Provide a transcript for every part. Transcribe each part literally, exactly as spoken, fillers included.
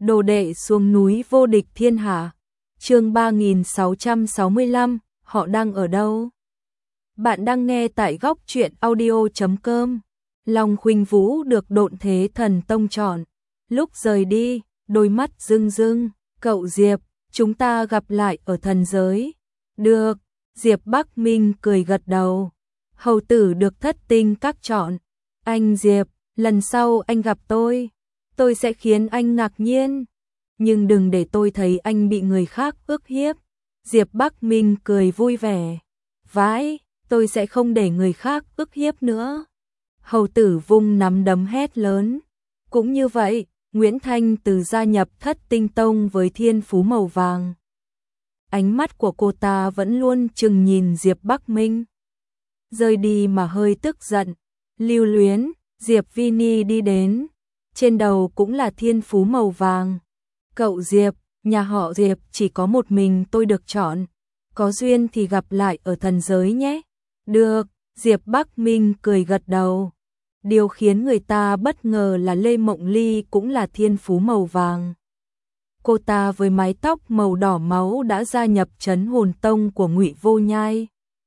Đồ đệ xuống núi vô địch thiên hạ. Chương ba nghìn sáu trăm sáu mươi lăm, họ đang ở đâu? Bạn đang nghe tại góc truyện audio chấm com. Long Khuynh Vũ được Độn Thế Thần Tông chọn. Lúc rời đi, đôi mắt rưng rưng, "Cậu Diệp, chúng ta gặp lại ở thần giới." "Được." Diệp Bắc Minh cười gật đầu. "Hầu tử được Thất Tinh Các chọn. Anh Diệp, lần sau anh gặp tôi, tôi sẽ khiến anh ngạc nhiên. Nhưng đừng để tôi thấy anh bị người khác ức hiếp." Diệp Bắc Minh cười vui vẻ. "Vãi, tôi sẽ không để người khác ức hiếp nữa." Hầu tử vung nắm đấm hét lớn. Cũng như vậy, Nguyễn Thanh Từ gia nhập Thất Tinh Tông với thiên phú màu vàng. Ánh mắt của cô ta vẫn luôn chừng nhìn Diệp Bắc Minh. Rời đi mà hơi tức giận. Lưu Luyến, Diệp Vini đi đến. Trên đầu cũng là thiên phú màu vàng. "Cậu Diệp, nhà họ Diệp chỉ có một mình tôi được chọn. Có duyên thì gặp lại ở thần giới nhé." "Được." Diệp Bắc Minh cười gật đầu. Điều khiến người ta bất ngờ là Lê Mộng Ly cũng là thiên phú màu vàng. Cô ta với mái tóc màu đỏ máu đã gia nhập Trấn Hồn Tông của Ngụy Vô Nhai.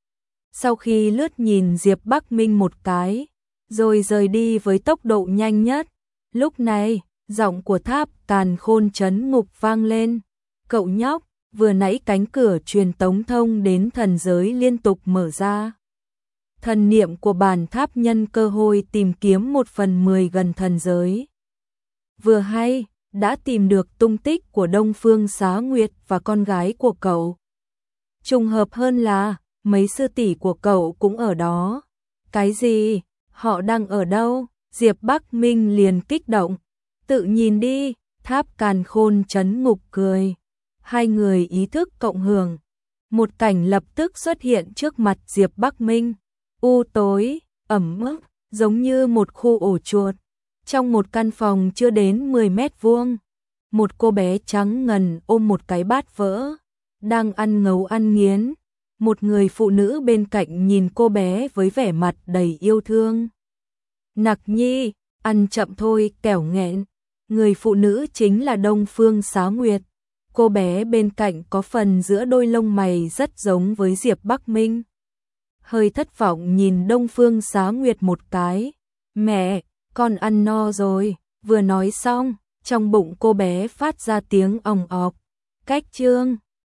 Sau khi lướt nhìn Diệp Bắc Minh một cái, rồi rời đi với tốc độ nhanh nhất. Lúc này, giọng của Tháp Càn Khôn Trấn Ngục vang lên. "Cậu nhóc, vừa nãy cánh cửa truyền tống thông đến thần giới liên tục mở ra. Thần niệm của bản tháp nhân cơ hội tìm kiếm một phần mười gần thần giới. Vừa hay, đã tìm được tung tích của Đông Phương Xá Nguyệt và con gái của cậu. Trùng hợp hơn là, mấy sư tỷ của cậu cũng ở đó." "Cái gì? Họ đang ở đâu?" Diệp Bắc Minh liền kích động. "Tự nhìn đi." Tháp Càn Khôn Trấn Ngục cười. Hai người ý thức cộng hưởng. Một cảnh lập tức xuất hiện trước mặt Diệp Bắc Minh. U tối, ẩm ướt, giống như một khu ổ chuột. Trong một căn phòng chưa đến mười mét vuông, một cô bé trắng ngần ôm một cái bát vỡ, đang ăn ngấu ăn nghiến. Một người phụ nữ bên cạnh nhìn cô bé với vẻ mặt đầy yêu thương. "Nặc nhi, ăn chậm thôi kẻo nghẹn." Người phụ nữ chính là Đông Phương Xá Nguyệt. Cô bé bên cạnh có phần giữa đôi lông mày rất giống với Diệp Bắc Minh. Hơi thất vọng nhìn Đông Phương Xá Nguyệt một cái. "Mẹ, con ăn no rồi." Vừa nói xong, trong bụng cô bé phát ra tiếng òng ọc. Cách chương